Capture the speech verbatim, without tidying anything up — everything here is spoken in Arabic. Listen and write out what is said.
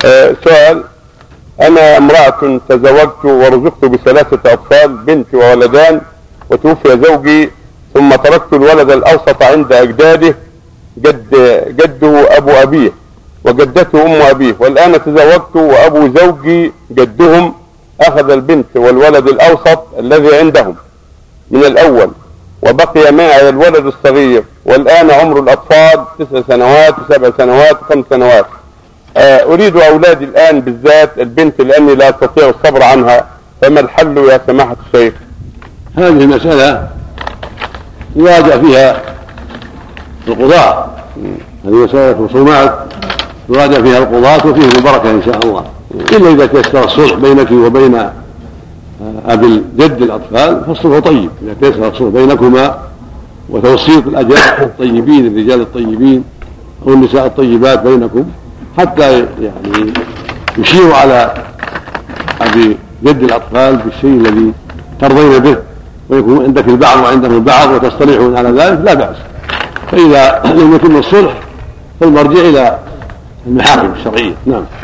آه سؤال: أنا امرأة تزوجت ورزقت بثلاثة أطفال، بنت وولدان، وتوفي زوجي، ثم تركت الولد الأوسط عند أجداده، جد جده أبو أبيه وجدته أم أبيه، والآن تزوجت وأبو زوجي جدهم أخذ البنت والولد الأوسط الذي عندهم من الأول، وبقي معي الولد الصغير، والآن عمر الأطفال تسع سنوات وسبع سنوات وخمس سنوات. أريد أولادي الآن بالذات البنت لأني لا أستطيع الصبر عنها، فما الحل يا سماحة الشيخ؟ هذه المسألة يراجع فيها القضاة، هذه مسألة خصومات يراجع فيها القضاة وفيه البركة إن شاء الله، إلا إذا تيسر الصلح بينك وبين أبي الجد الأطفال فالصلح طيب، إذا تيسر الصلح بينكما وتوسيط الأجيال الطيبين الرجال الطيبين أو النساء الطيبات بينكم حتى يعني يشيروا على أبي جد الأطفال بالشيء الذي ترضين به ويكون عندك البعض وعندهم البعض وتصطلحون على ذلك لا بأس. فإذا لم يتم الصلح فالمرجع إلى المحاكم الشرعية. نعم.